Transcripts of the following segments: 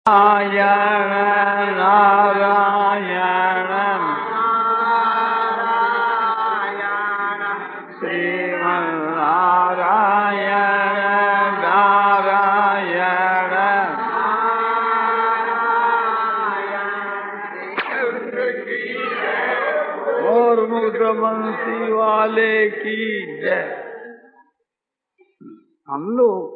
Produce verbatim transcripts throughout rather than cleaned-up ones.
नारायण नारायण श्रीमन्नारायण नारायण। और मुद्रबंसी वाले की जय। हम लोग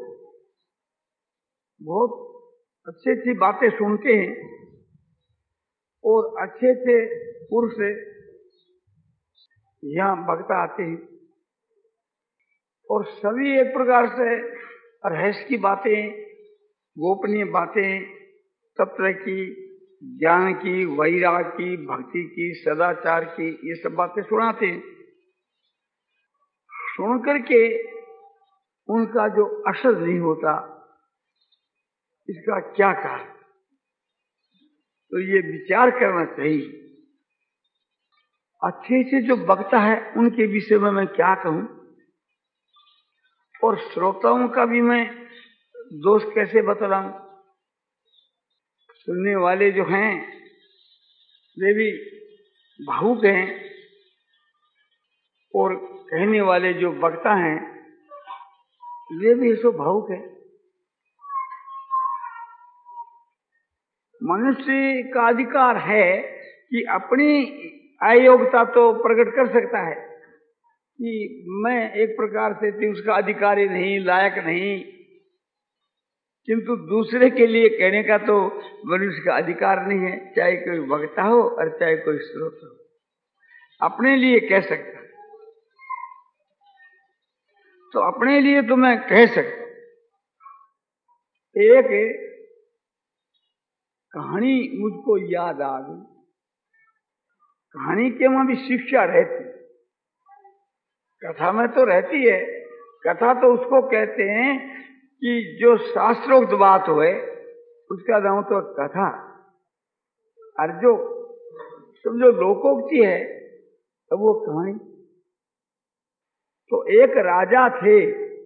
बहुत अच्छी अच्छी बातें सुनते हैं और अच्छे अच्छे पुरुष यहाँ भक्त आते हैं और सभी एक प्रकार से रहस्य की बातें, गोपनीय बातें, तत्व की, ज्ञान की, वैराग की, भक्ति की, सदाचार की, ये सब बातें सुनाते हैं। सुन करके उनका जो असर नहीं होता, इसका क्या कारण? तो ये विचार करना चाहिए। अच्छे से जो वक्ता है उनके विषय में मैं क्या कहूं, और श्रोताओं का भी मैं दोष कैसे बतलाऊं। सुनने वाले जो हैं वे भी भावुक हैं और कहने वाले जो वक्ता हैं वे भी सो भावुक है। मनुष्य का अधिकार है कि अपनी अयोग्यता तो प्रकट कर सकता है कि मैं एक प्रकार से उसका अधिकारी नहीं, लायक नहीं, किंतु दूसरे के लिए कहने का तो मनुष्य का अधिकार नहीं है, चाहे कोई वक्ता हो और चाहे कोई श्रोता हो। अपने लिए कह सकता है तो अपने लिए तो मैं कह सकता। एक कहानी मुझको याद आ गई। कहानी के वहां भी शिक्षा रहती, कथा में तो रहती है। कथा तो उसको कहते हैं कि जो शास्त्रोक्त बात होए उसका नाम तो कथा, और जो समझो लोकोक्ति है तो वो कहानी। तो एक राजा थे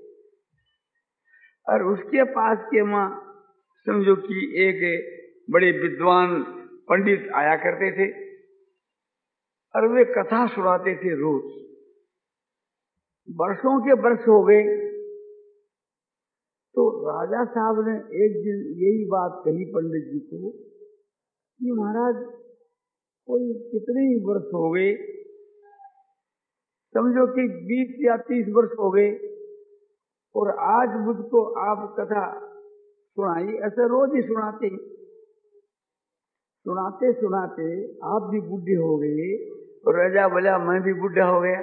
और उसके पास के मां समझो कि एक बड़े विद्वान पंडित आया करते थे और वे कथा सुनाते थे रोज। वर्षों के वर्ष हो गए तो राजा साहब ने एक दिन यही बात कही पंडित जी को कि महाराज कोई कितने ही वर्ष हो गए, समझो कि बीस या तीस वर्ष हो गए, और आज मुझको आप कथा सुनाई। ऐसे रोज ही सुनाते सुनाते सुनाते आप भी बूढ़े हो गए और राजा बोला मैं भी बूढ़ा हो गया,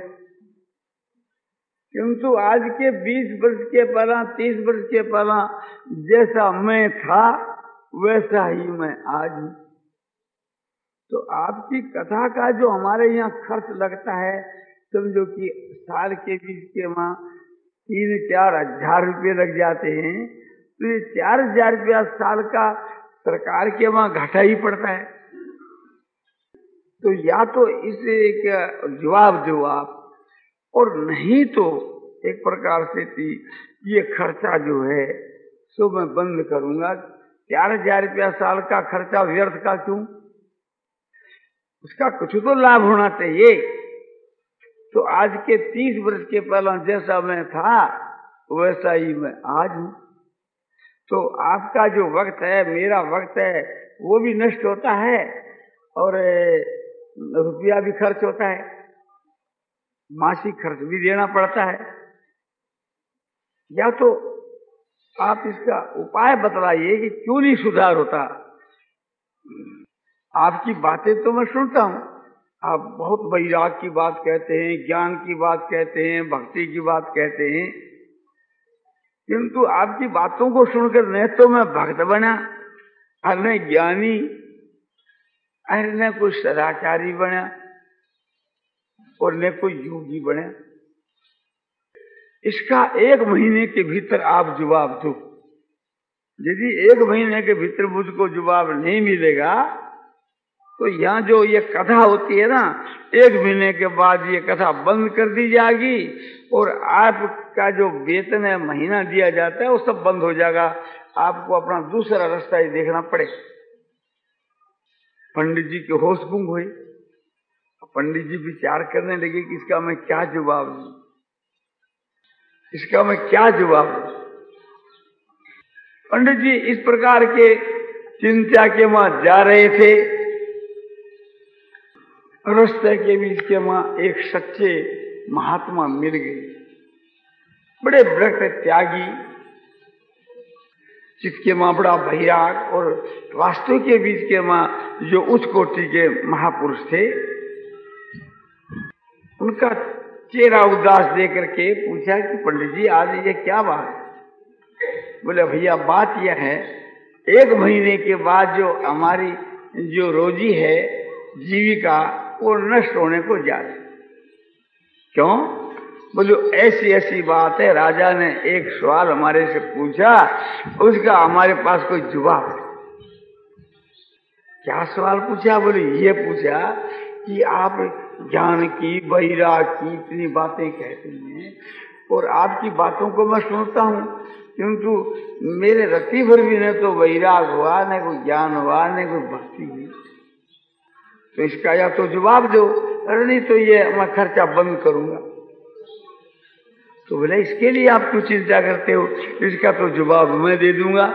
किंतु आज के बीस वर्ष के पहला, तीस वर्ष के पहला जैसा मैं था वैसा ही मैं आज हूं। तो आपकी कथा का जो हमारे यहाँ खर्च लगता है, समझो कि साल के बीच के वहां तीन चार हजार रुपये लग जाते हैं, तो ये चार हजार रुपया साल का सरकार के वहां घाटा ही पड़ता है। तो या तो इसे एक जवाब दो आप, और नहीं तो एक प्रकार से थी ये खर्चा जो है सो मैं बंद करूंगा। चार हजार रुपया साल का खर्चा व्यर्थ का क्यों, उसका कुछ तो लाभ होना चाहिए। तो आज के तीस वर्ष के पहला जैसा मैं था वैसा ही मैं आज हूं। तो आपका जो वक्त है, मेरा वक्त है, वो भी नष्ट होता है और रुपया भी खर्च होता है, मासिक खर्च भी देना पड़ता है। या तो आप इसका उपाय बतलाइए कि क्यों नहीं सुधार होता। आपकी बातें तो मैं सुनता हूं, आप बहुत वैराग की बात कहते हैं, ज्ञान की बात कहते हैं, भक्ति की बात कहते हैं, किंतु आपकी बातों को सुनकर न तो मैं भक्त बना, और न ज्ञानी, और न कोई सदाचारी बना, और न कोई योगी बना। इसका एक महीने के भीतर आप जवाब दो। यदि एक महीने के भीतर मुझको जवाब नहीं मिलेगा तो यहाँ जो ये कथा होती है ना, एक महीने के बाद ये कथा बंद कर दी जाएगी और आपका जो वेतन है, महीना दिया जाता है, वो सब बंद हो जाएगा। आपको अपना दूसरा रास्ता ही देखना पड़े। पंडित जी के होश गुम हुए। पंडित जी विचार करने लगे कि इसका मैं क्या जवाब दूं, इसका मैं क्या जवाब दूं। पंडित जी इस प्रकार के चिंता के वहां जा रहे थे। रास्ते के बीच के वहां एक सच्चे महात्मा मिल गए, बड़े व्रत त्यागी, जिसके मां बड़ा भैराग, और वास्तु के बीच के मां जो उच्च कोटि के महापुरुष थे। उनका चेहरा उदास देकर के पूछा कि पंडित जी आज ये क्या बात है? बोले भैया बात यह है, एक महीने के बाद जो हमारी जो रोजी है, जीविका, वो नष्ट होने को जा रही। क्यों? बोलो ऐसी ऐसी बात है, राजा ने एक सवाल हमारे से पूछा, उसका हमारे पास कोई जवाब नहीं। क्या सवाल पूछा? बोले ये पूछा कि आप ज्ञान की, वैराग की इतनी बातें कहते हैं, और आपकी बातों को मैं सुनता हूँ, किंतु मेरे रत्ती भर भी न तो वैराग हुआ, न कोई ज्ञान हुआ, न कोई भक्ति हुई। तो इसका या तो जवाब दो, अरे नहीं तो ये मैं खर्चा बंद करूंगा। तो बोले इसके लिए आप क्यों चिंता करते हो, इसका तो जवाब मैं दे दूंगा।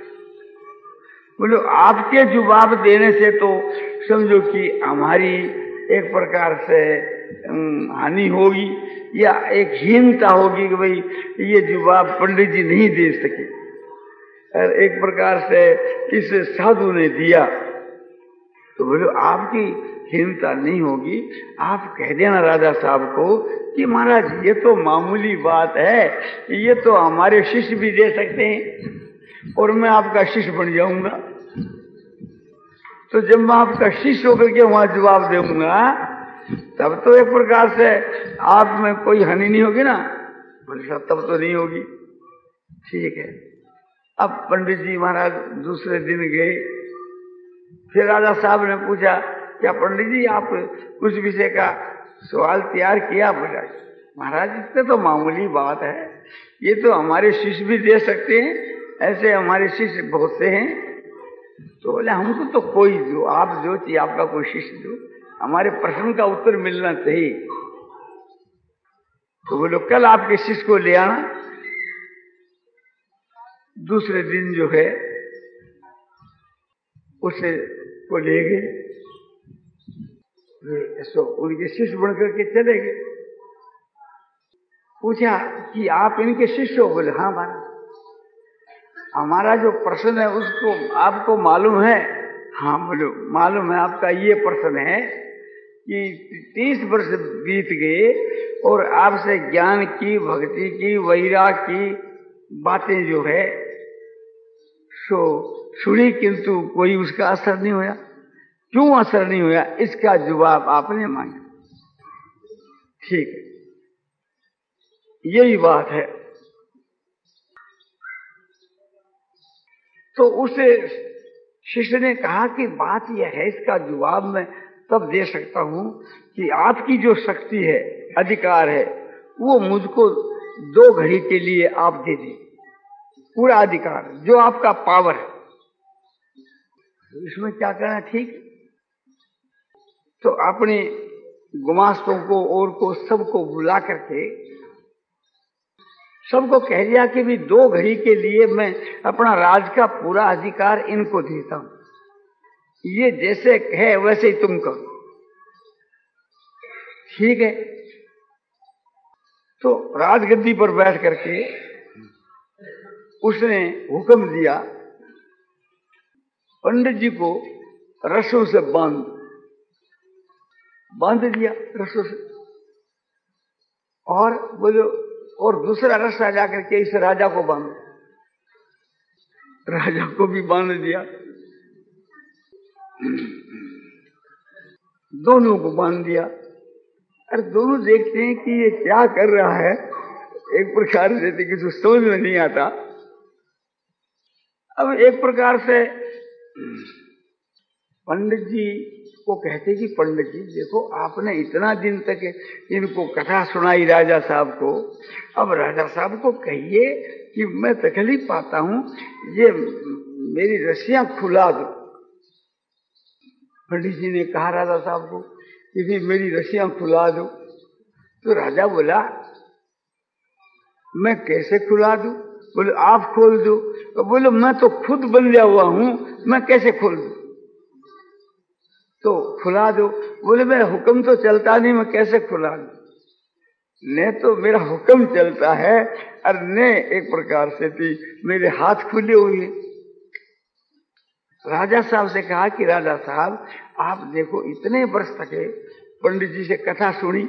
बोलो आपके जवाब देने से तो समझो कि हमारी एक प्रकार से हानि होगी, या एक हीनता होगी कि भाई ये जवाब पंडित जी नहीं दे सके, और एक प्रकार से इस साधु ने दिया। तो बोलो आपकी हीनता नहीं होगी, आप कह देना राजा साहब को कि महाराज ये तो मामूली बात है, ये तो हमारे शिष्य भी दे सकते हैं, और मैं आपका शिष्य बन जाऊंगा। तो जब मैं आपका शिष्य होकर के वहां जवाब दूंगा, तब तो एक प्रकार से आप में कोई हानि नहीं होगी ना। बोले साहब तब तो नहीं होगी। ठीक है। अब पंडित जी महाराज दूसरे दिन गए, फिर राजा साहब ने पूछा क्या पंडित जी आप कुछ विषय का सवाल तैयार किया? बोला महाराज इससे तो मामूली बात है, ये तो हमारे शिष्य भी दे सकते हैं, ऐसे हमारे शिष्य बहुत से हैं। तो बोले हमको तो कोई जो आप जो चाहिए आपका कोई शिष्य दो, हमारे प्रश्न का उत्तर मिलना चाहिए। तो बोलो कल आपके शिष्य को ले आना। दूसरे दिन जो है उसे को ले गए, सो उनके शिष्य बनकर के चले गए। पूछा कि आप इनके शिष्य हो? बोले हाँ महाराज, हमारा जो प्रश्न है उसको आपको मालूम है? हाँ बोलो मालूम है। आपका ये प्रश्न है कि तीस वर्ष बीत गए और आपसे ज्ञान की, भक्ति की, वैराग की बातें जो है सो सुनी, किंतु कोई उसका असर नहीं हुआ। क्यों असर नहीं हुआ, इसका जवाब आपने मांगा। ठीक है, यही बात है। तो उसे शिष्य ने कहा कि बात यह है, इसका जवाब मैं तब दे सकता हूं कि आपकी जो शक्ति है, अधिकार है, वो मुझको दो घड़ी के लिए आप दे दें, पूरा अधिकार जो आपका पावर है। तो इसमें क्या करना ठीक? तो अपने गुमास्तों को और को सबको बुला करके सबको कह दिया कि भी दो घड़ी के लिए मैं अपना राज का पूरा अधिकार इनको देता हूं, ये जैसे है वैसे ही तुम करो। ठीक है। तो राजगद्दी पर बैठ करके उसने हुक्म दिया पंडित जी को रस्सों से बांध बांध दिया रस्सों से, और बोलो और दूसरा रस्सा जाकर के इस राजा को बांध, राजा को भी बांध दिया, दोनों को बांध दिया। अरे दोनों देखते हैं कि ये क्या कर रहा है, एक प्रकार से किसी समझ में नहीं आता। अब एक प्रकार से पंडित जी वो कहते कि पंडित जी देखो, आपने इतना दिन तक इनको कथा सुनाई राजा साहब को, अब राजा साहब को कहिए कि मैं तकलीफ पाता हूं, ये मेरी रस्सियां खुला दो। पंडित जी ने कहा राजा साहब को कि मेरी रस्सियां खुला दो। तो राजा बोला मैं कैसे खुला दूं? बोले आप खोल दो। तो बोले मैं तो खुद बंधा हुआ हूं, मैं कैसे खोल दूं? तो खुला दो। बोले मैं हुक्म तो चलता नहीं, मैं कैसे खुला दूं? ने तो मेरा हुक्म चलता है और ने एक प्रकार से थी मेरे हाथ खुले हुए। राजा साहब से कहा कि राजा साहब आप देखो, इतने वर्ष तक पंडित जी से कथा सुनी,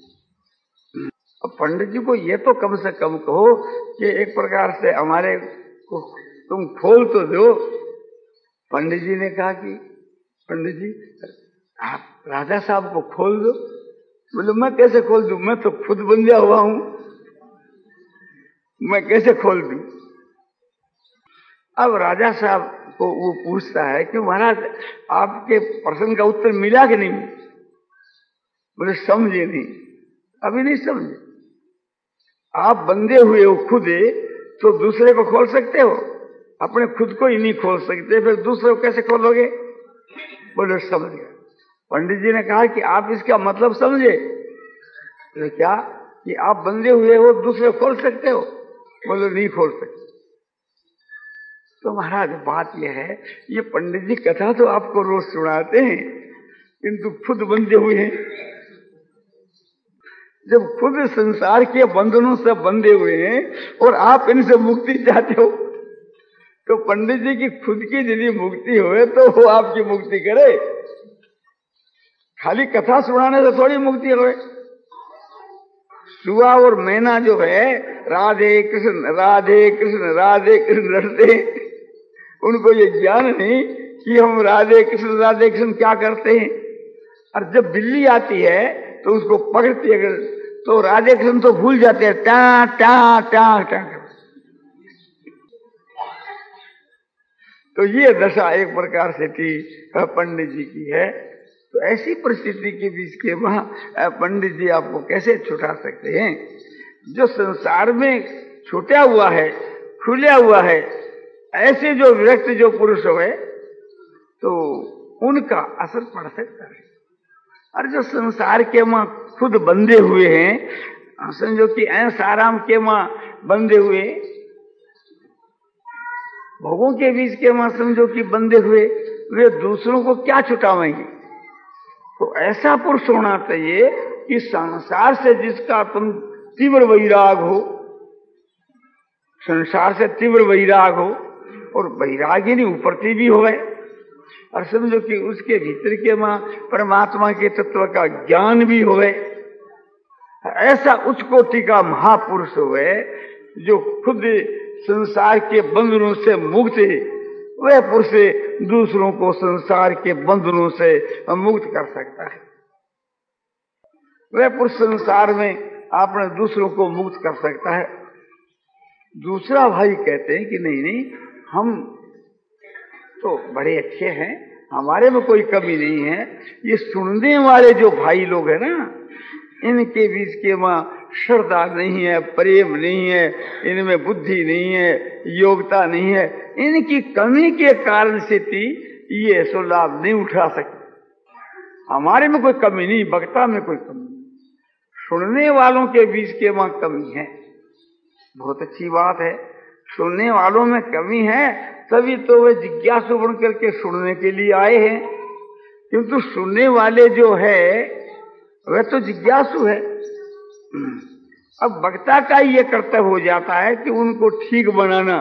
अब पंडित जी को ये तो कम से कम कहो कि एक प्रकार से हमारे को तुम खोल तो दो। पंडित जी ने कहा कि पंडित जी आप राजा साहब को खोल दो। बोले मैं कैसे खोल दूं? मैं तो खुद बंधा हुआ हूं, मैं कैसे खोल दूं? अब राजा साहब को वो पूछता है कि महाराज आपके प्रश्न का उत्तर मिला कि नहीं? बोले समझे नहीं, अभी नहीं समझे। आप बंधे हुए हो खुद, तो दूसरे को खोल सकते हो, अपने खुद को ही नहीं खोल सकते, फिर दूसरे को कैसे खोलोगे? बोले समझ गए। पंडित जी ने कहा कि आप इसका मतलब समझे? तो क्या कि आप बंधे हुए हो, दूसरे खोल सकते हो? बोले नहीं खोल सकते। तो महाराज बात यह है, ये पंडित जी कथा तो आपको रोज सुनाते हैं, किंतु खुद बंधे हुए हैं। जब खुद संसार के बंधनों से बंधे हुए हैं और आप इनसे मुक्ति चाहते हो, तो पंडित जी की खुद की यदि मुक्ति होए तो वो आपकी मुक्ति करे, खाली कथा सुनाने से थोड़ी मुक्ति होए। सुआ और मैना जो है राधे कृष्ण राधे कृष्ण राधे कृष्ण लड़ते, उनको ये ज्ञान नहीं कि हम राधे कृष्ण राधे कृष्ण क्या करते हैं। और जब बिल्ली आती है तो उसको पकड़ती है तो राधे कृष्ण तो भूल जाते हैं, टा टा टा टा। तो ये दशा एक प्रकार से थी पंडित जी की है। तो ऐसी परिस्थिति के बीच के वहां पंडित जी आपको कैसे छुटा सकते हैं? जो संसार में छूटा हुआ है, खुला हुआ है, ऐसे जो व्यक्ति जो पुरुष है तो उनका असर पड़ सकता है। और जो संसार के मां खुद बंधे हुए हैं, समझो कि ऐसा आराम के मां बंधे हुए, भोगों के बीच के मां समझो कि बंधे हुए, वे दूसरों को क्या छुटावेंगे? तो ऐसा पुरुष होना चाहिए कि संसार से जिसका तुम तीव्र वैराग हो, संसार से तीव्र वैराग हो, और वैरागी नहीं उपरती भी हो, और समझो कि उसके भीतर के मां परमात्मा के तत्व का ज्ञान भी होवे। ऐसा उच्च कोटि का महापुरुष हुए जो खुद संसार के बंधनों से मुक्त है, वह पुरुष दूसरों को संसार के बंधनों से मुक्त कर सकता है। वह पुरुष संसार में अपने दूसरों को मुक्त कर सकता है। दूसरा भाई कहते हैं कि नहीं नहीं, हम तो बड़े अच्छे हैं, हमारे में कोई कमी नहीं है। ये सुनने वाले जो भाई लोग हैं ना, इनके बीच के वहां श्रद्धा नहीं है, प्रेम नहीं है, इनमें बुद्धि नहीं है, योग्यता नहीं है, इनकी कमी के कारण से थी ये ऐसा लाभ नहीं उठा सकते। हमारे में कोई कमी नहीं, वक्ता में कोई कमी नहीं, सुनने वालों के बीच के वहां कमी है। बहुत अच्छी बात है, सुनने वालों में कमी है, तभी तो वे जिज्ञासु बन करके सुनने के लिए आए हैं। किंतु सुनने वाले जो है वह तो जिज्ञासु है। अब वक्ता का ये कर्तव्य हो जाता है कि उनको ठीक बनाना।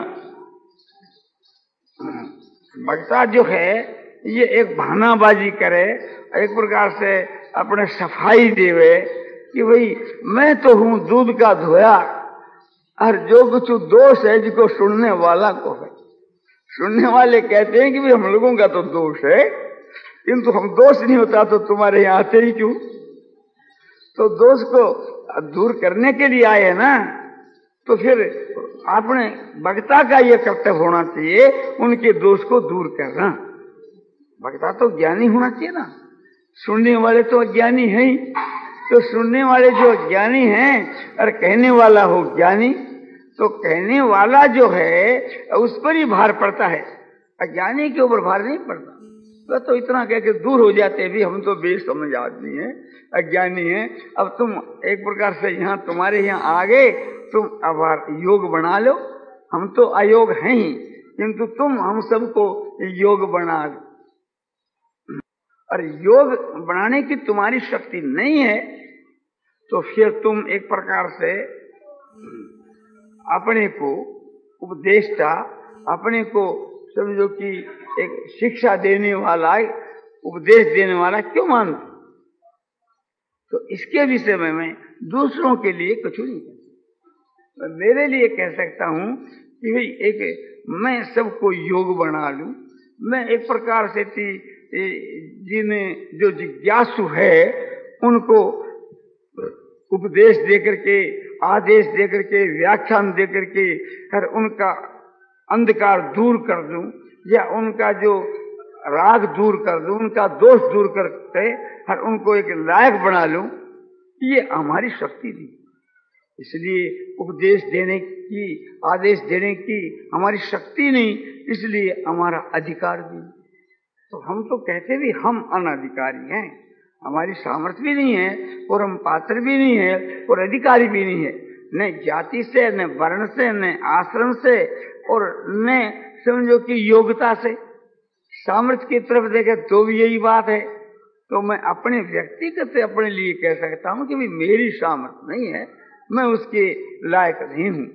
वक्ता जो है ये एक बहानाबाजी करे, एक प्रकार से अपने सफाई देवे कि भाई मैं तो हूं दूध का धोया, और जो कुछ दोष है जिसको सुनने वाला को है। सुनने वाले कहते हैं कि भाई हम लोगों का तो दोष है, किंतु हम दोष नहीं होता तो तुम्हारे यहाँ आते ही क्यों? तो दोष को दूर करने के लिए आए हैं ना, तो फिर आपने वक्ता का यह कर्तव्य होना चाहिए उनके दोष को दूर करना। वक्ता तो ज्ञानी होना चाहिए ना, सुनने वाले तो अज्ञानी हैं ही, तो सुनने वाले जो अज्ञानी हैं और कहने वाला हो ज्ञानी, तो कहने वाला जो है उस पर ही भार पड़ता है, अज्ञानी के ऊपर भार नहीं पड़ता। तो, तो इतना कह के दूर हो जाते भी हम तो बेसमझ आदमी हैं, अज्ञानी हैं। अब तुम एक प्रकार से यहाँ तुम्हारे यहाँ आ गए, तुम अब योग बना लो, हम तो अयोग हैं ही, किंतु तुम हम सबको योग बना लो। और योग बनाने की तुम्हारी शक्ति नहीं है, तो फिर तुम एक प्रकार से अपने को उपदेष्टा, अपने को समझो कि एक शिक्षा देने वाला, उपदेश देने वाला क्यों मानते? तो इसके विषय में मैं दूसरों के लिए कुछ नहीं कह सकता। मेरे लिए कह सकता हूं कि भाई एक मैं सबको योग बना लूं। मैं एक प्रकार से जिन्हें जो जिज्ञासु है उनको उपदेश देकर के, आदेश देकर के, व्याख्यान देकर के हर उनका अंधकार दूर कर दूं, या उनका जो राग दूर कर दूं, उनका दोष दूर करके हर उनको एक लायक बना लूं, ये हमारी शक्ति थी। इसलिए उपदेश देने की, आदेश देने की हमारी शक्ति नहीं, इसलिए हमारा अधिकार भी। तो हम तो कहते भी हम अनधिकारी हैं, हमारी सामर्थ्य भी नहीं है और हम पात्र भी नहीं है और अधिकारी भी नहीं है, न जाति से, न वर्ण से, न आश्रम से, और न समझो कि योग्यता से। सामर्थ्य की तरफ देखे तो भी यही बात है। तो मैं अपने व्यक्तिगत से अपने लिए कह सकता हूं कि भी मेरी सामर्थ्य नहीं है, मैं उसके लायक नहीं हूं।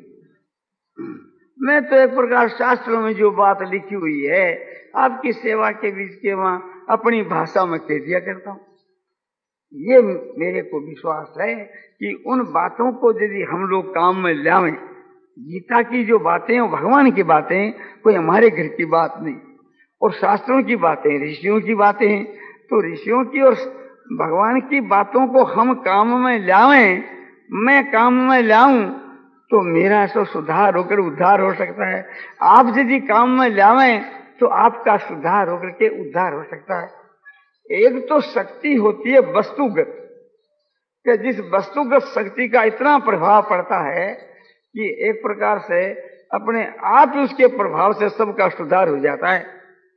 मैं तो एक प्रकार शास्त्रों में जो बात लिखी हुई है आपकी सेवा के बीच के वहां अपनी भाषा में कह दिया करता हूं। ये मेरे को विश्वास है कि उन बातों को यदि हम लोग काम में लाएं, गीता की जो बातें और भगवान की बातें कोई हमारे घर की बात नहीं, और शास्त्रों की बातें ऋषियों की बातें हैं, तो ऋषियों की और भगवान की बातों को हम काम में लाएं, मैं काम में लाऊं, तो मेरा ऐसा सुधार होकर उद्धार हो सकता है। आप यदि काम में लाएं तो आपका सुधार होकर के उद्धार हो सकता है। एक तो शक्ति होती है वस्तुगत, कि जिस वस्तुगत शक्ति का इतना प्रभाव पड़ता है कि एक प्रकार से अपने आप उसके प्रभाव से सबका सुधार हो जाता है।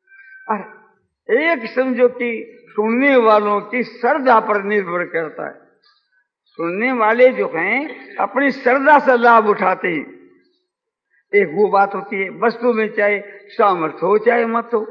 और एक समझो कि सुनने वालों की श्रद्धा पर निर्भर करता है। सुनने वाले जो हैं अपनी श्रद्धा से लाभ उठाते हैं। एक वो बात होती है, वस्तु में चाहे सामर्थ्य हो चाहे मत हो,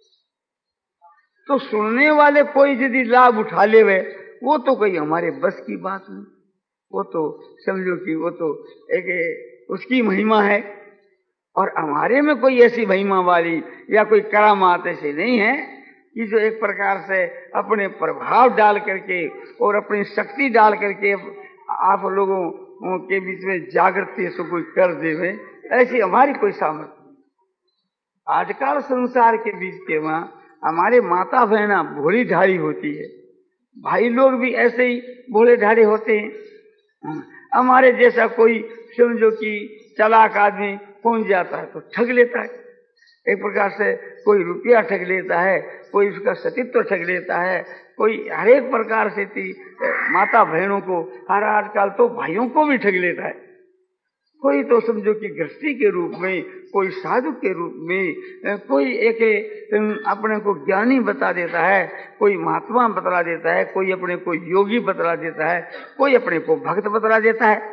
तो सुनने वाले कोई यदि लाभ उठा ले वे, वो तो कोई हमारे बस की बात नहीं, वो तो समझो कि वो तो एक उसकी महिमा है, और हमारे में कोई ऐसी महिमा वाली या कोई करामात ऐसी नहीं है कि जो एक प्रकार से अपने प्रभाव डाल करके और अपनी शक्ति डाल करके आप लोगों के बीच में जागृति से कोई कर देवे, ऐसी हमारी कोई सामर्थ्य नहीं। आजकल संसार के बीच के वहां हमारे माता बहना भोली ढाली होती है, भाई लोग भी ऐसे ही भोले ढाले होते हैं। हमारे जैसा कोई समझो कि चालाक आदमी पहुंच जाता है तो ठग लेता है, एक प्रकार से कोई रुपया ठग लेता है, कोई उसका सतीत्व ठग लेता है, कोई हर एक प्रकार से थी माता बहनों को, हर आजकल तो भाइयों को भी ठग लेता है। कोई तो समझो कि गृहस्थी के रूप में, कोई साधु के रूप में, कोई एक अपने को ज्ञानी बता देता है, कोई महात्मा बतला देता है, कोई अपने को योगी बतला देता है, कोई अपने को भक्त बतला देता है।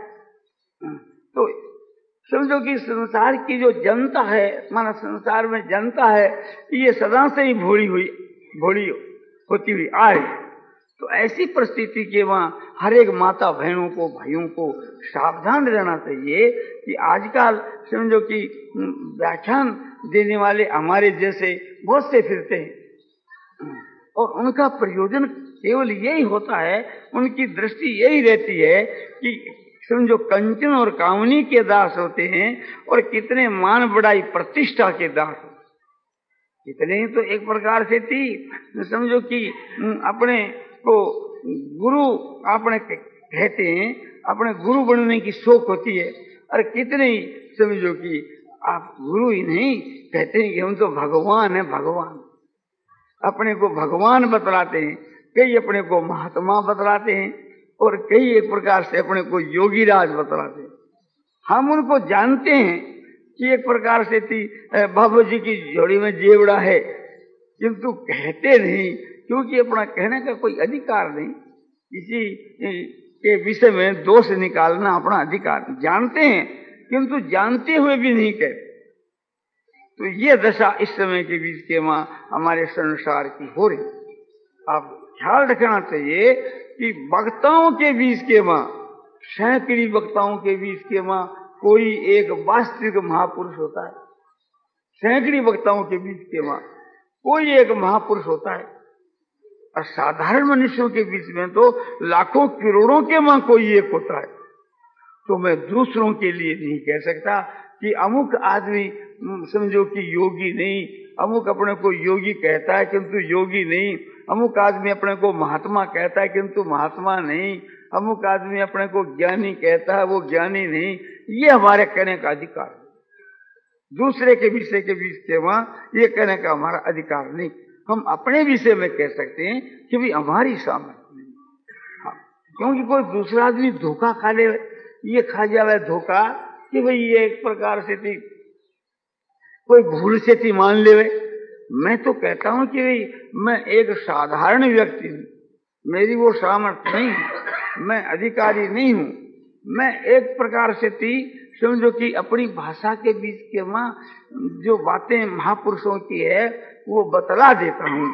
तो समझो कि संसार की जो जनता है, माना संसार में जनता है, ये सदा से ही भोली हुई भोली होती हुई आए। तो ऐसी परिस्थिति के वहाँ हर एक माता बहनों को, भाइयों को सावधान रहना चाहिए कि आजकल समझो कि व्याख्यान देने वाले हमारे जैसे बहुत से फिरते हैं, और उनका प्रयोजन केवल यही होता है, उनकी दृष्टि यही रहती है कि समझो कंचन और कामनी के दास होते हैं, और कितने मान बढ़ाई प्रतिष्ठा के दास, कितने तो एक प्रकार से थी समझो कि अपने को गुरु अपने कहते हैं, अपने गुरु बनने की शौक होती है, और कितने ही समझो कि आप गुरु ही नहीं कहते हैं कि हम तो भगवान है, भगवान अपने को भगवान बतलाते हैं। कई अपने को महात्मा बतलाते हैं और कई एक प्रकार से अपने को योगी राज बतलाते हैं। हम उनको जानते हैं कि एक प्रकार से थी बाबू जी की जोड़ी में जेवड़ा है, किंतु कहते नहीं, क्योंकि अपना कहने का कोई अधिकार नहीं। किसी के विषय में दोष निकालना अपना अधिकार, जानते हैं किंतु जानते हुए भी नहीं कहते। तो ये दशा इस समय के बीच के मां हमारे संसार की हो रही। आप ख्याल रखना चाहिए कि वक्ताओं के बीच के मां, सैकड़ी वक्ताओं के बीच के मां कोई एक वास्तविक महापुरुष होता है। सैकड़ी वक्ताओं के बीच के मां कोई एक महापुरुष होता है, और साधारण मनुष्यों के बीच में तो लाखों करोड़ों के मां कोई एक होता है। तो मैं दूसरों के लिए नहीं कह सकता कि अमुक आदमी समझो कि योगी नहीं, अमुक अपने को योगी कहता है किंतु योगी नहीं, अमुक आदमी अपने को महात्मा कहता है किंतु महात्मा नहीं, अमुक आदमी अपने को ज्ञानी कहता है वो ज्ञानी नहीं। ये हमारे कहने का अधिकार है। दूसरे के विषय के बीच के वहां ये कहने का हमारा अधिकार नहीं। हम अपने विषय में कह सकते हैं कि भाई हमारी सामर्थ्य नहीं। हाँ, क्योंकि कोई दूसरा आदमी धोखा खा ले, ये खा जावे धोखा कि भाई ये एक प्रकार से थी कोई भूल से थी मान ले। मैं तो कहता हूं कि भाई मैं एक साधारण व्यक्ति हूं, मेरी वो सामर्थ्य नहीं, मैं अधिकारी नहीं हूं। मैं एक प्रकार से थी समझो कि अपनी भाषा के बीच के मां जो बातें महापुरुषों की है वो बतला देता हूं।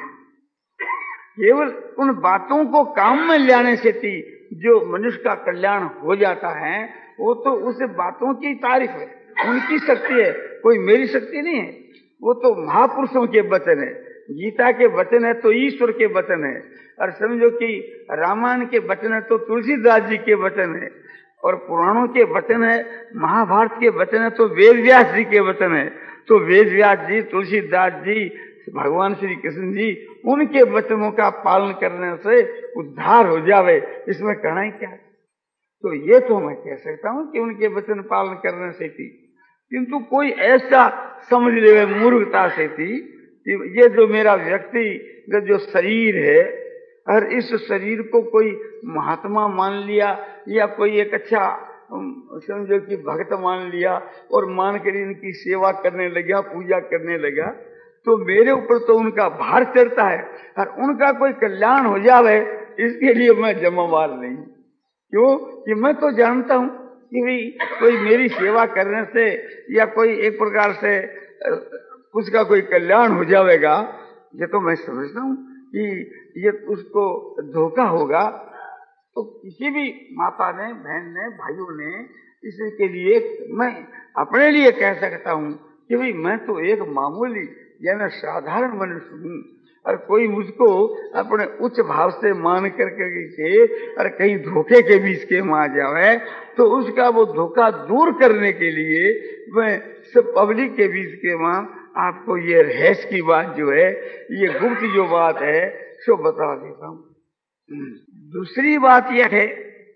केवल उन बातों को काम में लाने से थी जो मनुष्य का कल्याण हो जाता है, वो तो उस बातों की तारीफ है, उनकी शक्ति है, कोई मेरी शक्ति नहीं है। वो तो महापुरुषों के वचन है, गीता के वचन है तो ईश्वर के वचन है, और समझो कि रामायण के वचन है तो तुलसीदास जी के वचन है, और पुराणों के वचन है, महाभारत के वचन है तो वेद व्यास जी के वचन है। तो वेद व्यास जी, तुलसीदास जी, भगवान श्री कृष्ण जी, उनके वचनों का पालन करने से उद्धार हो जावे, इसमें कहना ही क्या है। तो ये तो मैं कह सकता हूँ कि उनके वचन पालन करने से थी, किंतु कोई ऐसा समझ ले मूर्खता से थी कि ये जो मेरा व्यक्तिगत जो शरीर है, और इस शरीर को कोई महात्मा मान लिया या कोई एक अच्छा समझो कि भक्त मान लिया और मान कर इनकी सेवा करने लगा, पूजा करने लगा, तो मेरे ऊपर तो उनका भार चढ़ता है, और उनका कोई कल्याण हो जावे इसके लिए मैं जिम्मेवार नहीं। क्यों कि मैं तो जानता हूं कि भाई कोई मेरी सेवा करने से या कोई एक प्रकार से उसका कोई कल्याण हो जाएगा, ये तो मैं समझता हूं कि ये उसको धोखा होगा। तो किसी भी माता ने, बहन ने, भाइयों ने इसके लिए मैं अपने लिए कह सकता हूं कि भाई मैं तो एक मामूली यानी साधारण मनुष्य हूं, और कोई मुझको अपने उच्च भाव से मान करके के और कहीं धोखे के बीच के मां जावे, तो उसका वो धोखा दूर करने के लिए मैं सब पब्लिक के बीच के मां आपको ये रहस्य की बात जो है, ये गुप्त जो बात है सो बता देता हूं। दूसरी बात यह है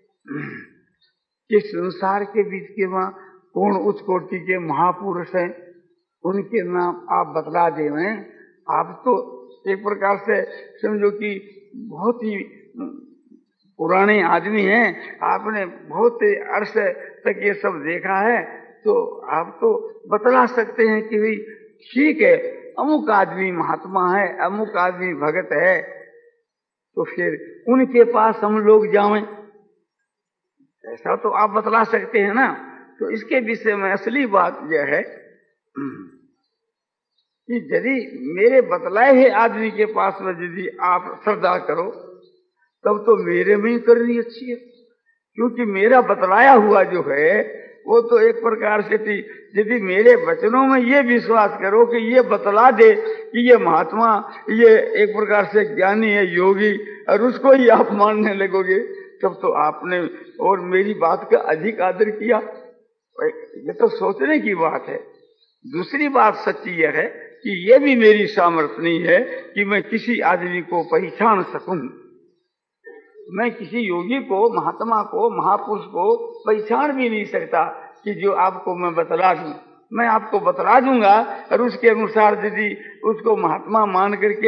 कि संसार के बीच के मां कौन उच्च कोटि के महापुरुष हैं, उनके नाम आप बतला दें। आप तो एक प्रकार से समझो कि बहुत ही पुराने आदमी हैं, आपने बहुत अरसे तक ये सब देखा है, तो आप तो बतला सकते हैं कि भाई ठीक है, अमुक आदमी महात्मा है, अमुक आदमी भगत है, तो फिर उनके पास हम लोग जाएं, ऐसा तो आप बतला सकते हैं ना। तो इसके विषय में असली बात यह है कि यदि मेरे बतलाए हुए आदमी के पास में यदि आप श्रद्धा करो, तब तो मेरे में ही करनी अच्छी है, क्योंकि मेरा बतलाया हुआ जो है वो तो एक प्रकार से थी। यदि मेरे वचनों में ये विश्वास करो कि ये बतला दे कि ये महात्मा, ये एक प्रकार से ज्ञानी है, योगी, और उसको ही आप मानने लगोगे, तब तो आपने और मेरी बात का अधिक आदर किया। ये तो सोचने की बात है। दूसरी बात सच्ची यह है कि ये भी मेरी सामर्थ्य नहीं है कि मैं किसी आदमी को पहचान सकूं। मैं किसी योगी को, महात्मा को, महापुरुष को पहचान भी नहीं सकता कि जो आपको मैं बतला दूं। मैं आपको बतला दूंगा और उसके अनुसार यदि उसको महात्मा मान करके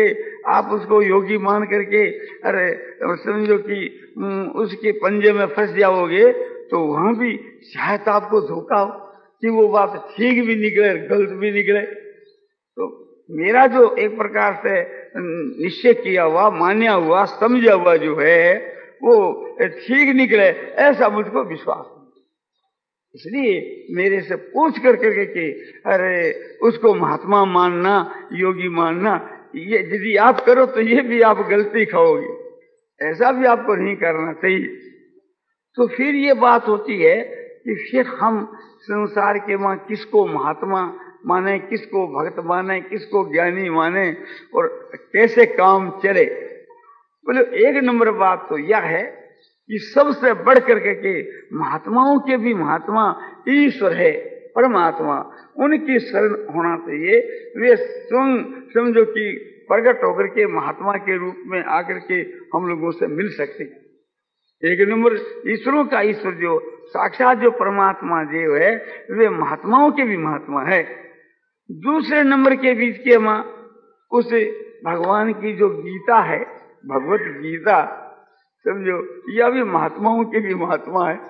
आप उसको योगी मान करके अरे समझो कि उसके पंजे में फंस जाओगे तो वहां भी शायद आपको धोखा हो कि वो बात ठीक भी निकले गलत भी निकले। तो मेरा जो एक प्रकार से निश्चय किया हुआ, मान्या हुआ, समझा हुआ जो है वो ठीक निकले, ऐसा मुझको विश्वास है। इसलिए मेरे से पूछ कर करके कि अरे उसको महात्मा मानना, योगी मानना, ये यदि आप करो तो ये भी आप गलती खाओगे, ऐसा भी आपको नहीं करना चाहिए। तो फिर ये बात होती है कि फिर हम संसार के वहां किसको महात्मा माने, किसको भक्त माने, किसको ज्ञानी माने और कैसे काम चले। बोले एक नंबर बात तो यह है कि सबसे बढ़ करके के महात्माओं के भी महात्मा ईश्वर है, परमात्मा, उनकी शरण होना चाहिए। वे स्वयं समझो कि प्रकट होकर के महात्मा के रूप में आकर के हम लोगों से मिल सकते। एक नंबर ईश्वरों का ईश्वर जो साक्षात जो परमात्मा जो है वे महात्माओं के भी महात्मा है। दूसरे नंबर के बीच के मां उस भगवान की जो गीता है, भगवत गीता, समझो यह भी महात्माओं के भी महात्मा है।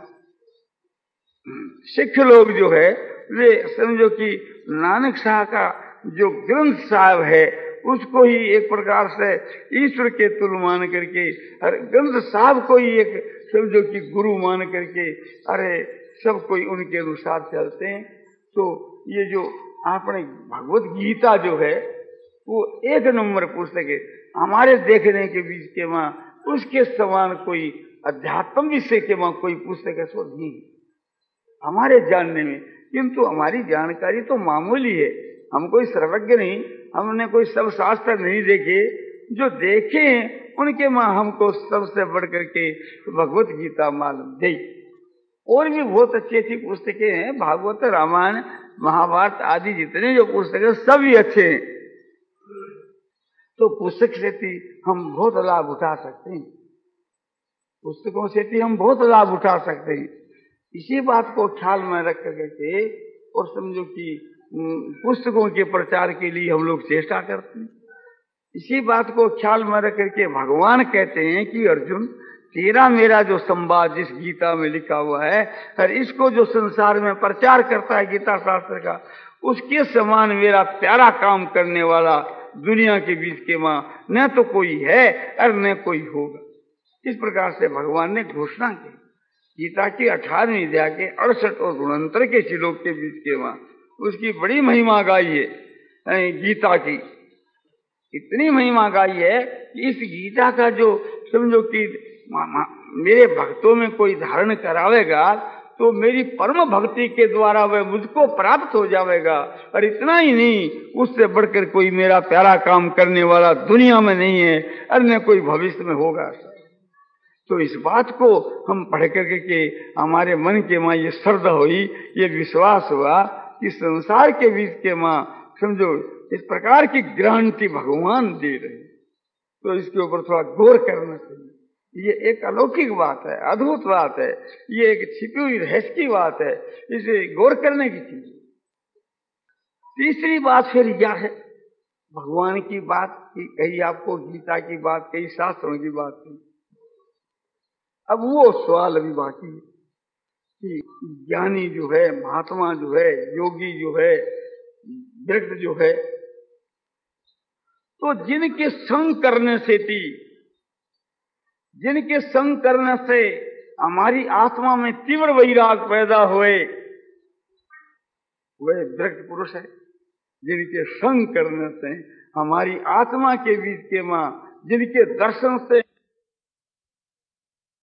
सिख लोग जो है वे समझो कि नानक शाह का जो ग्रंथ साहब है उसको ही एक प्रकार से ईश्वर के तुल्य मान करके, अरे ग्रंथ साहब को ही एक समझो कि गुरु मान करके, अरे सब कोई उनके अनुसार चलते हैं। तो ये जो आपने भगवत गीता जो है वो एक नंबर पुस्तक है। हमारे देखने के बीच के वहां उसके समान कोई अध्यात्म विषय के वहां कोई पुस्तक है सो नहीं हमारे जानने में, किंतु हमारी जानकारी तो मामूली है। हम कोई सर्वज्ञ नहीं, हमने कोई सब शास्त्र नहीं देखे, जो देखे हैं उनके मां हमको सबसे बढ़ करके भगवत गीता मालूम गई। और भी बहुत अच्छी अच्छी पुस्तकें हैं, भागवत, रामायण, महाभारत आदि जितने जो पुस्तक है सब ही अच्छे हैं। तो पुस्तक से भी हम बहुत लाभ उठा सकते हैं, पुस्तकों से भी हम बहुत लाभ उठा सकते हैं। इसी बात को ख्याल में रख करके और समझो कि पुस्तकों के प्रचार के लिए हम लोग चेष्टा करते हैं। इसी बात को ख्याल में रख करके भगवान कहते हैं कि अर्जुन तेरा मेरा जो संवाद जिस गीता में लिखा हुआ है और इसको जो संसार में प्रचार करता है गीता शास्त्र का, उसके समान मेरा प्यारा काम करने वाला दुनिया के बीच के मां न तो कोई है और न कोई होगा। इस प्रकार से भगवान ने घोषणा की। गीता की अठारहवीं अध्याय के अड़सठ और उनहत्तर के श्लोक के बीच के मां उसकी बड़ी महिमा गाई है। गीता की इतनी महिमा गाई है कि इस गीता का जो समझो कि मेरे भक्तों में कोई धारण करावेगा तो मेरी परम भक्ति के द्वारा वह मुझको प्राप्त हो जाएगा। और इतना ही नहीं, उससे बढ़कर कोई मेरा प्यारा काम करने वाला दुनिया में नहीं है और न कोई भविष्य में होगा। तो इस बात को हम पढ़ करके के हमारे मन के मां ये श्रद्धा हुई, ये विश्वास हुआ कि संसार के बीच के मां समझो इस प्रकार की गारंटी भगवान दे रहे, तो इसके ऊपर थोड़ा गौर करना चाहिए। ये एक अलौकिक बात है, अद्भुत बात है, ये एक छिपी हुई रहस्य की बात है, इसे गौर करने की चीज। तीसरी बात फिर यह है, भगवान की बात की कही, आपको गीता की बात कही, शास्त्रों की बात कही। अब वो सवाल अभी बाकी है कि ज्ञानी जो है, महात्मा जो है, योगी जो है, व्यक्ति जो है, तो जिनके संग करने से थी, जिनके संग करने से हमारी आत्मा में तीव्र वैराग पैदा हुए, वह व्यक्ति पुरुष है। जिनके संग करने से हमारी आत्मा के बीच के मां, जिनके दर्शन से